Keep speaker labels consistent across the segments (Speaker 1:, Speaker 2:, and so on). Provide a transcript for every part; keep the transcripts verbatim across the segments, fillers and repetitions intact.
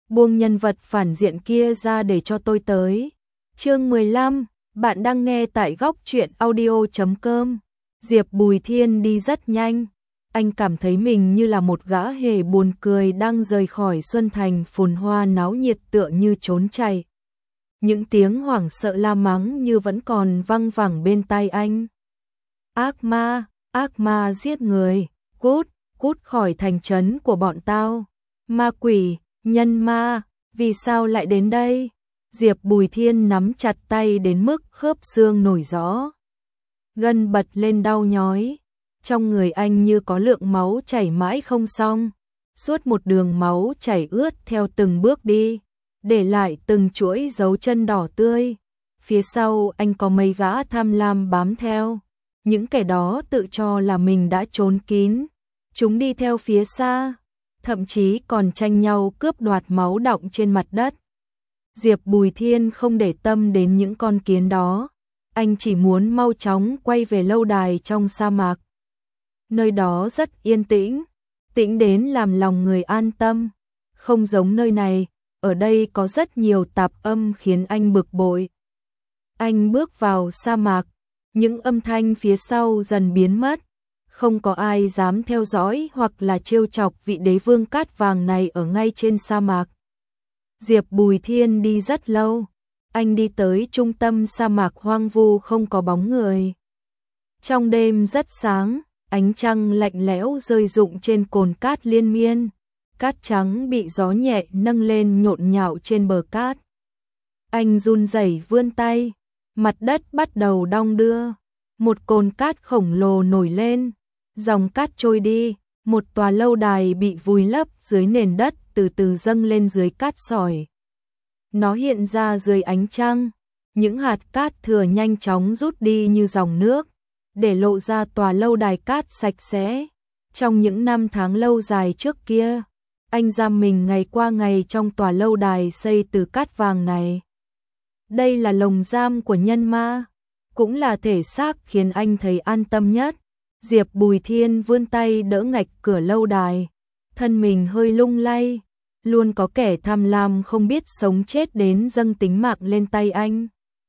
Speaker 1: buông nhân vật phản diện kia ra để cho tôi tới. Chương mười lăm, bạn đang nghe tại góc truyện audio chấm com. Diệp Bùi Thiên đi rất nhanh, anh cảm thấy mình như là một gã hề buồn cười đang rời khỏi Xuân Thành phồn hoa náo nhiệt tựa như trốn chạy. Những tiếng hoảng sợ la mắng như vẫn còn văng vẳng bên tai anh. Ác ma, ác ma giết người, cút, cút khỏi thành trấn của bọn tao. Ma quỷ, nhân ma, vì sao lại đến đây? Diệp Bùi Thiên nắm chặt tay đến mức khớp xương nổi rõ. Gân bật lên đau nhói. Trong người anh như có lượng máu chảy mãi không xong. Suốt một đường máu chảy ướt theo từng bước đi, để lại từng chuỗi dấu chân đỏ tươi. Phía sau anh có mấy gã tham lam bám theo. Những kẻ đó tự cho là mình đã trốn kín. Chúng đi theo phía xa, thậm chí còn tranh nhau cướp đoạt máu đọng trên mặt đất. Diệp Bùi Thiên không để tâm đến những con kiến đó. Anh chỉ muốn mau chóng quay về lâu đài trong sa mạc. Nơi đó rất yên tĩnh, tĩnh đến làm lòng người an tâm. Không giống nơi này, ở đây có rất nhiều tạp âm khiến anh bực bội. Anh bước vào sa mạc, những âm thanh phía sau dần biến mất. Không có ai dám theo dõi hoặc là trêu chọc vị đế vương cát vàng này ở ngay trên sa mạc. Diệp Bùi Thiên đi rất lâu, anh đi tới trung tâm sa mạc hoang vu không có bóng người. Trong đêm rất sáng, ánh trăng lạnh lẽo rơi rụng trên cồn cát liên miên, cát trắng bị gió nhẹ nâng lên nhộn nhạo trên bờ cát. Anh run rẩy vươn tay, mặt đất bắt đầu đong đưa, một cồn cát khổng lồ nổi lên, dòng cát trôi đi, một tòa lâu đài bị vùi lấp dưới nền đất từ từ dâng lên dưới cát sỏi. Nó hiện ra dưới ánh trăng, những hạt cát thừa nhanh chóng rút đi như dòng nước, để lộ ra tòa lâu đài cát sạch sẽ. Trong những năm tháng lâu dài trước kia, anh giam mình ngày qua ngày trong tòa lâu đài xây từ cát vàng này. Đây là lồng giam của nhân ma, cũng là thể xác khiến anh thấy an tâm nhất. Diệp Bùi Thiên vươn tay đỡ ngạch cửa lâu đài, thân mình hơi lung lay, luôn có kẻ tham lam không biết sống chết đến dâng tính mạng lên tay anh.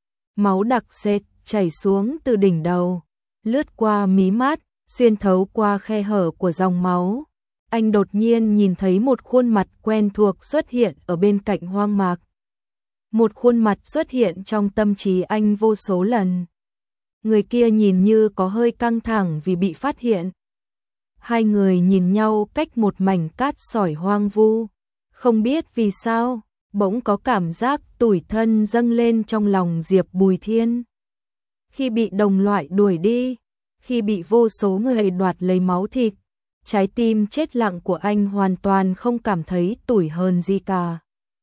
Speaker 1: Máu đặc sệt chảy xuống từ đỉnh đầu, lướt qua mí mắt, xuyên thấu qua khe hở của dòng máu. Anh đột nhiên nhìn thấy một khuôn mặt quen thuộc xuất hiện ở bên cạnh hoang mạc. Một khuôn mặt xuất hiện trong tâm trí anh vô số lần. Người kia nhìn như có hơi căng thẳng vì bị phát hiện. Hai người nhìn nhau cách một mảnh cát sỏi hoang vu. Không biết vì sao, bỗng có cảm giác tủi thân dâng lên trong lòng Diệp Bùi Thiên. Khi bị đồng loại đuổi đi, khi bị vô số người đoạt lấy máu thịt, trái tim chết lặng của anh hoàn toàn không cảm thấy tủi hờn gì cả.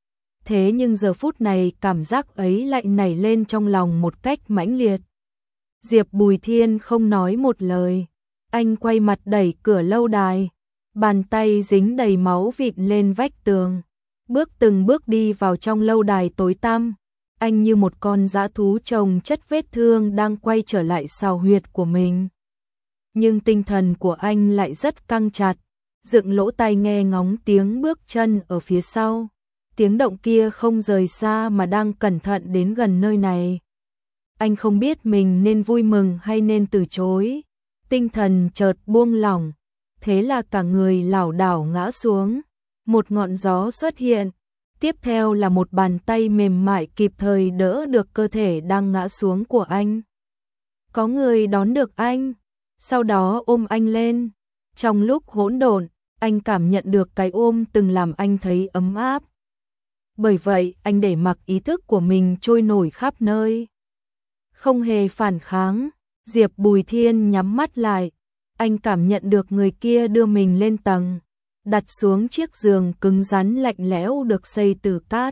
Speaker 1: Thế nhưng giờ phút này cảm giác ấy lại nảy lên trong lòng một cách mãnh liệt. Diệp Bùi Thiên không nói một lời, anh quay mặt đẩy cửa lâu đài, bàn tay dính đầy máu vịn lên vách tường, bước từng bước đi vào trong lâu đài tối tăm. Anh như một con dã thú chồng chất vết thương đang quay trở lại sào huyệt của mình. Nhưng tinh thần của anh lại rất căng chặt, dựng lỗ tai nghe ngóng tiếng bước chân ở phía sau. Tiếng động kia không rời xa mà đang cẩn thận đến gần nơi này. Anh không biết mình nên vui mừng hay nên từ chối. Tinh thần chợt buông lỏng, thế là cả người lảo đảo ngã xuống. Một ngọn gió xuất hiện, tiếp theo là một bàn tay mềm mại kịp thời đỡ được cơ thể đang ngã xuống của anh. Có người đón được anh, sau đó ôm anh lên. Trong lúc hỗn độn, anh cảm nhận được cái ôm từng làm anh thấy ấm áp. Bởi vậy, anh để mặc ý thức của mình trôi nổi khắp nơi. Không hề phản kháng, Diệp Bùi Thiên nhắm mắt lại. Anh cảm nhận được người kia đưa mình lên tầng, đặt xuống chiếc giường cứng rắn lạnh lẽo được xây từ cát.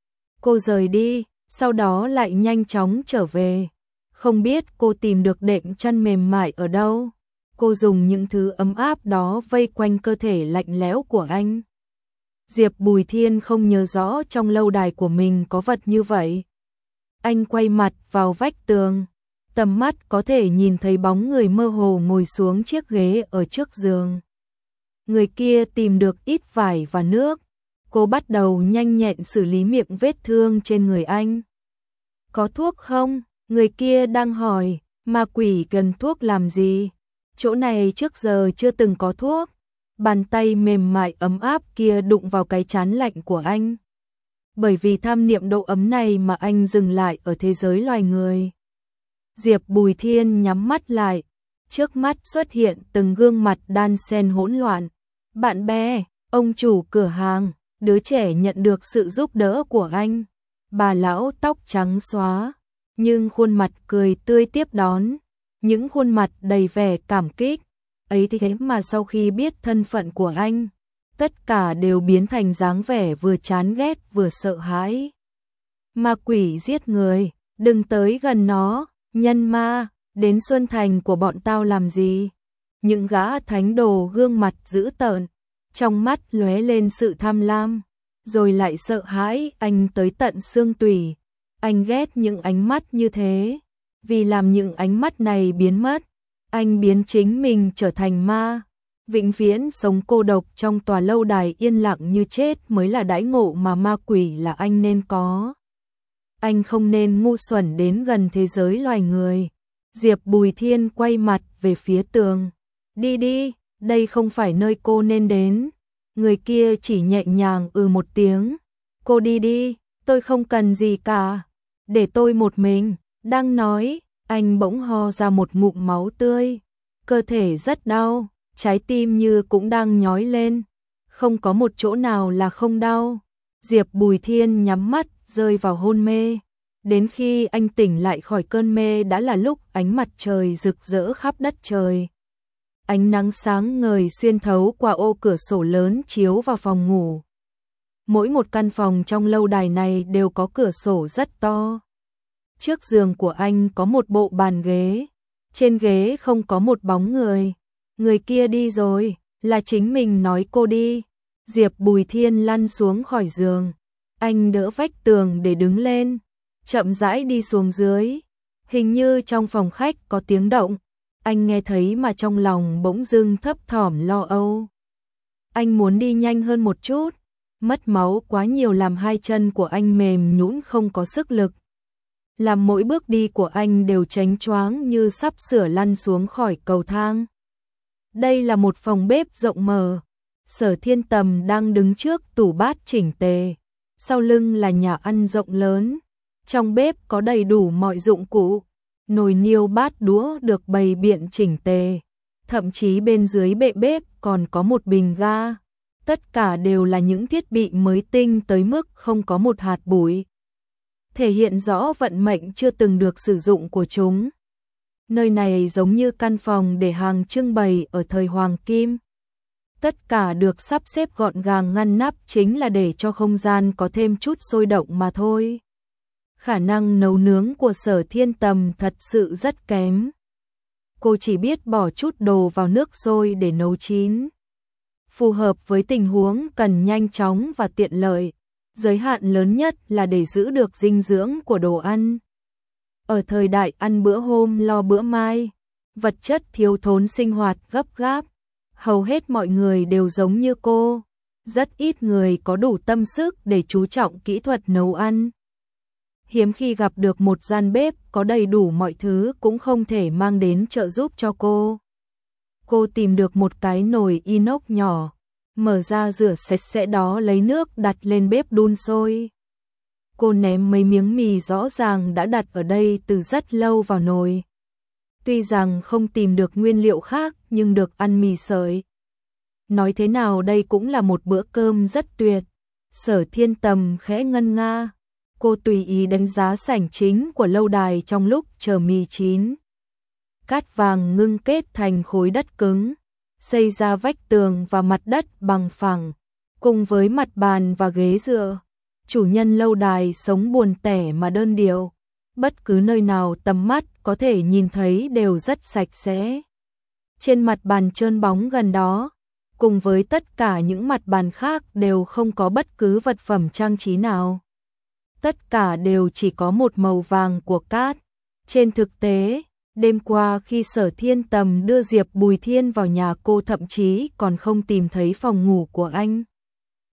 Speaker 1: Cô rời đi, sau đó lại nhanh chóng trở về. Không biết cô tìm được đệm chăn mềm mại ở đâu. Cô dùng những thứ ấm áp đó vây quanh cơ thể lạnh lẽo của anh. Diệp Bùi Thiên không nhớ rõ trong lâu đài của mình có vật như vậy. Anh quay mặt vào vách tường, tầm mắt có thể nhìn thấy bóng người mơ hồ ngồi xuống chiếc ghế ở trước giường. Người kia tìm được ít vải và nước, Cô bắt đầu nhanh nhẹn xử lý miệng vết thương trên người anh. Có thuốc không? Người kia đang hỏi. Ma quỷ cần thuốc làm gì? Chỗ này trước giờ chưa từng có thuốc. Bàn tay mềm mại ấm áp kia đụng vào cái trán lạnh của anh. Bởi vì tham niệm độ ấm này mà anh dừng lại ở thế giới loài người. Diệp Bùi Thiên nhắm mắt lại. Trước mắt xuất hiện từng gương mặt đan xen hỗn loạn. Bạn bè, ông chủ cửa hàng, đứa trẻ nhận được sự giúp đỡ của anh. Bà lão tóc trắng xóa, nhưng khuôn mặt cười tươi tiếp đón. Những khuôn mặt đầy vẻ cảm kích. Ấy thì thế mà sau khi biết thân phận của anh, tất cả đều biến thành dáng vẻ vừa chán ghét vừa sợ hãi. Ma quỷ giết người, đừng tới gần nó, nhân ma, đến Xuân Thành của bọn tao làm gì? Những gã thánh đồ gương mặt dữ tợn, trong mắt lóe lên sự tham lam, rồi lại sợ hãi anh tới tận xương tủy. Anh ghét những ánh mắt như thế, vì làm những ánh mắt này biến mất, anh biến chính mình trở thành ma, vĩnh viễn sống cô độc trong tòa lâu đài yên lặng như chết mới là đãi ngộ mà ma quỷ là anh nên có. Anh không nên ngu xuẩn đến gần thế giới loài người. Diệp Bùi Thiên quay mặt về phía tường. Đi đi, đây không phải nơi cô nên đến. Người kia chỉ nhẹ nhàng ừ một tiếng. Cô đi đi, tôi không cần gì cả. Để tôi một mình. Đang nói, anh bỗng ho ra một ngụm máu tươi. Cơ thể rất đau, trái tim như cũng đang nhói lên. Không có một chỗ nào là không đau. Diệp Bùi Thiên nhắm mắt, rơi vào hôn mê. Đến khi anh tỉnh lại khỏi cơn mê đã là lúc ánh mặt trời rực rỡ khắp đất trời. Ánh nắng sáng ngời xuyên thấu qua ô cửa sổ lớn chiếu vào phòng ngủ. Mỗi một căn phòng trong lâu đài này đều có cửa sổ rất to. Trước giường của anh có một bộ bàn ghế. Trên ghế không có một bóng người. Người kia đi rồi, là chính mình nói cô đi. Diệp Bùi Thiên lăn xuống khỏi giường. Anh đỡ vách tường để đứng lên, chậm rãi đi xuống dưới. Hình như trong phòng khách có tiếng động. Anh nghe thấy mà trong lòng bỗng dưng thấp thỏm lo âu. Anh muốn đi nhanh hơn một chút. Mất máu quá nhiều làm hai chân của anh mềm nhũn không có sức lực. Làm mỗi bước đi của anh đều chánh choáng như sắp sửa lăn xuống khỏi cầu thang. Đây là một phòng bếp rộng mở. Sở Thiên Tầm đang đứng trước tủ bát chỉnh tề. Sau lưng là nhà ăn rộng lớn. Trong bếp có đầy đủ mọi dụng cụ. Nồi niêu bát đũa được bày biện chỉnh tề. Thậm chí bên dưới bệ bếp còn có một bình ga. Tất cả đều là những thiết bị mới tinh tới mức không có một hạt bụi. Thể hiện rõ vận mệnh chưa từng được sử dụng của chúng. Nơi này giống như căn phòng để hàng trưng bày ở thời Hoàng Kim. Tất cả được sắp xếp gọn gàng ngăn nắp chính là để cho không gian có thêm chút sôi động mà thôi. Khả năng nấu nướng của Sở Thiên Tầm thật sự rất kém. Cô chỉ biết bỏ chút đồ vào nước sôi để nấu chín. Phù hợp với tình huống cần nhanh chóng và tiện lợi. Giới hạn lớn nhất là để giữ được dinh dưỡng của đồ ăn. Ở thời đại ăn bữa hôm lo bữa mai, vật chất thiếu thốn sinh hoạt gấp gáp, hầu hết mọi người đều giống như cô. Rất ít người có đủ tâm sức để chú trọng kỹ thuật nấu ăn. Hiếm khi gặp được một gian bếp có đầy đủ mọi thứ cũng không thể mang đến trợ giúp cho cô. Cô tìm được một cái nồi inox nhỏ, mở ra rửa sạch sẽ đó lấy nước đặt lên bếp đun sôi. Cô ném mấy miếng mì rõ ràng đã đặt ở đây từ rất lâu vào nồi. Tuy rằng không tìm được nguyên liệu khác nhưng được ăn mì sợi. Nói thế nào đây cũng là một bữa cơm rất tuyệt. Sở Thiên Tầm khẽ ngân nga. Cô tùy ý đánh giá sảnh chính của lâu đài trong lúc chờ mì chín. Cát vàng ngưng kết thành khối đất cứng, xây ra vách tường và mặt đất bằng phẳng, cùng với mặt bàn và ghế dựa. Chủ nhân lâu đài sống buồn tẻ mà đơn điệu. Bất cứ nơi nào tầm mắt có thể nhìn thấy đều rất sạch sẽ. Trên mặt bàn trơn bóng gần đó, cùng với tất cả những mặt bàn khác đều không có bất cứ vật phẩm trang trí nào. Tất cả đều chỉ có một màu vàng của cát. Trên thực tế, đêm qua khi Sở Thiên Tầm đưa Diệp Bùi Thiên vào nhà cô thậm chí còn không tìm thấy phòng ngủ của anh.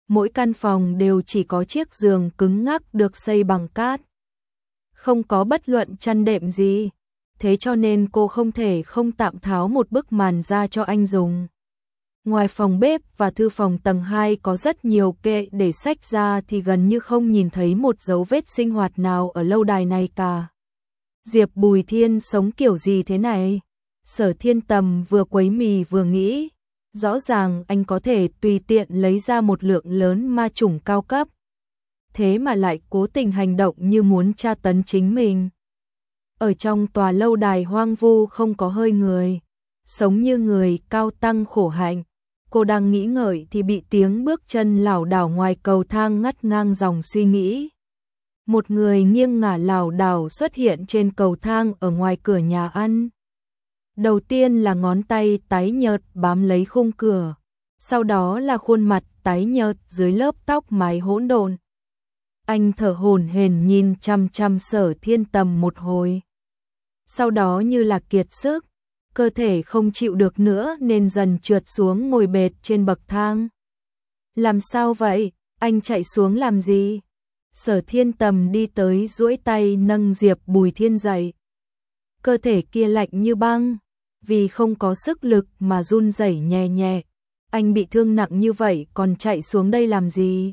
Speaker 1: Mỗi căn phòng đều chỉ có chiếc giường cứng ngắc được xây bằng cát. Không có bất luận chăn đệm gì. Thế cho nên cô không thể không tạm tháo một bức màn ra cho anh dùng. Ngoài phòng bếp và thư phòng tầng hai có rất nhiều kệ để sách ra thì gần như không nhìn thấy một dấu vết sinh hoạt nào ở lâu đài này cả. Diệp Bùi Thiên sống kiểu gì thế này? Sở Thiên Tầm vừa quấy mì vừa nghĩ. Rõ ràng anh có thể tùy tiện lấy ra một lượng lớn ma chủng cao cấp. Thế mà lại cố tình hành động như muốn tra tấn chính mình. Ở trong tòa lâu đài hoang vu không có hơi người. Sống như người cao tăng khổ hạnh. Cô đang nghĩ ngợi thì bị tiếng bước chân lảo đảo ngoài cầu thang ngắt ngang dòng suy nghĩ. Một người nghiêng ngả lảo đảo xuất hiện trên cầu thang ở ngoài cửa nhà ăn. Đầu tiên là ngón tay tái nhợt bám lấy khung cửa, sau đó là khuôn mặt tái nhợt dưới lớp tóc mái hỗn độn. Anh thở hổn hển nhìn chăm chăm Sở Thiên Tầm một hồi. Sau đó như là kiệt sức, cơ thể không chịu được nữa nên dần trượt xuống ngồi bệt trên bậc thang. Làm sao vậy? Anh chạy xuống làm gì? Sở Thiên Tầm đi tới duỗi tay nâng Diệp Bùi Thiên dậy. Cơ thể kia lạnh như băng, vì không có sức lực mà run rẩy nhẹ nhẹ. Anh bị thương nặng như vậy còn chạy xuống đây làm gì?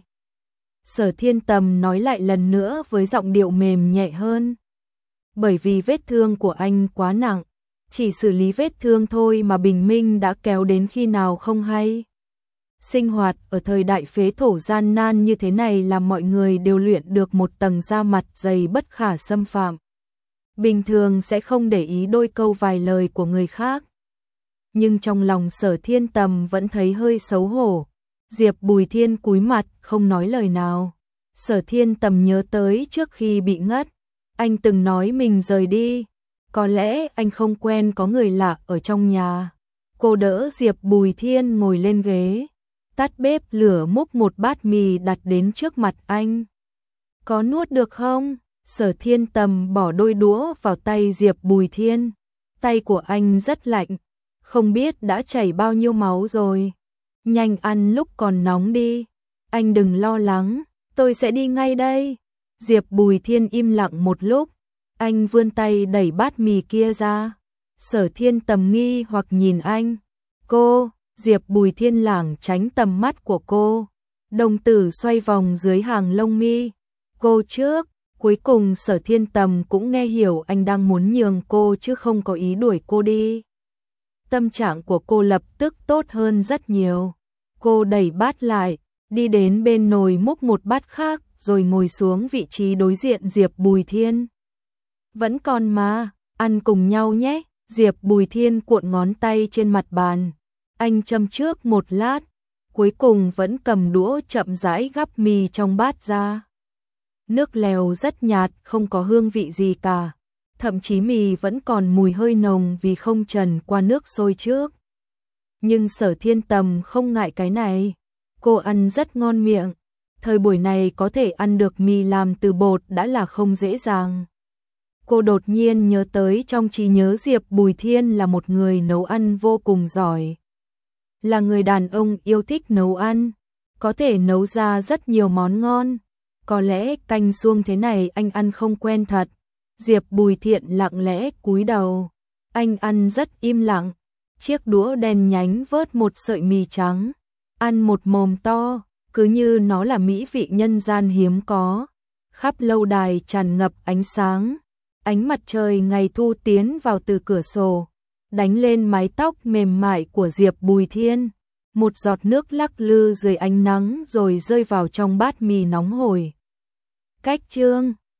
Speaker 1: Sở Thiên Tầm nói lại lần nữa với giọng điệu mềm nhẹ hơn. Bởi vì vết thương của anh quá nặng, chỉ xử lý vết thương thôi mà bình minh đã kéo đến khi nào không hay. Sinh hoạt ở thời đại phế thổ gian nan như thế này làm mọi người đều luyện được một tầng da mặt dày bất khả xâm phạm. Bình thường sẽ không để ý đôi câu vài lời của người khác. Nhưng trong lòng Sở Thiên Tầm vẫn thấy hơi xấu hổ. Diệp Bùi Thiên cúi mặt không nói lời nào. Sở Thiên Tầm nhớ tới trước khi bị ngất, anh từng nói mình rời đi. Có lẽ anh không quen có người lạ ở trong nhà. Cô đỡ Diệp Bùi Thiên ngồi lên ghế, tắt bếp lửa múc một bát mì đặt đến trước mặt anh. Có nuốt được không? Sở Thiên Tầm bỏ đôi đũa vào tay Diệp Bùi Thiên. Tay của anh rất lạnh, không biết đã chảy bao nhiêu máu rồi. Nhanh ăn lúc còn nóng đi. Anh đừng lo lắng, tôi sẽ đi ngay đây. Diệp Bùi Thiên im lặng một lúc. Anh vươn tay đẩy bát mì kia ra. Sở Thiên Tầm nghi hoặc nhìn anh. Cô, Diệp Bùi Thiên lảng tránh tầm mắt của cô. Đồng tử xoay vòng dưới hàng lông mi. Cô trước, cuối cùng Sở Thiên Tầm cũng nghe hiểu anh đang muốn nhường cô chứ không có ý đuổi cô đi. Tâm trạng của cô lập tức tốt hơn rất nhiều. Cô đẩy bát lại, đi đến bên nồi múc một bát khác rồi ngồi xuống vị trí đối diện Diệp Bùi Thiên. Vẫn còn mà, ăn cùng nhau nhé. Diệp Bùi Thiên cuộn ngón tay trên mặt bàn. Anh châm trước một lát, cuối cùng vẫn cầm đũa chậm rãi gắp mì trong bát ra. Nước lèo rất nhạt, không có hương vị gì cả. Thậm chí mì vẫn còn mùi hơi nồng vì không trần qua nước sôi trước. Nhưng Sở Thiên Tầm không ngại cái này. Cô ăn rất ngon miệng. Thời buổi này có thể ăn được mì làm từ bột đã là không dễ dàng. Cô đột nhiên nhớ tới trong trí nhớ Diệp Bùi Thiên là một người nấu ăn vô cùng giỏi. Là người đàn ông yêu thích nấu ăn. Có thể nấu ra rất nhiều món ngon. Có lẽ canh suông thế này anh ăn không quen thật. Diệp Bùi Thiện lặng lẽ cúi đầu. Anh ăn rất im lặng. Chiếc đũa đen nhánh vớt một sợi mì trắng. Ăn một mồm to, cứ như nó là mỹ vị nhân gian hiếm có. Khắp lâu đài tràn ngập ánh sáng. Ánh mặt trời ngày thu tiến vào từ cửa sổ, đánh lên mái tóc mềm mại của Diệp Bùi Thiên. Một giọt nước lắc lư dưới ánh nắng rồi rơi vào trong bát mì nóng hổi. Cách chương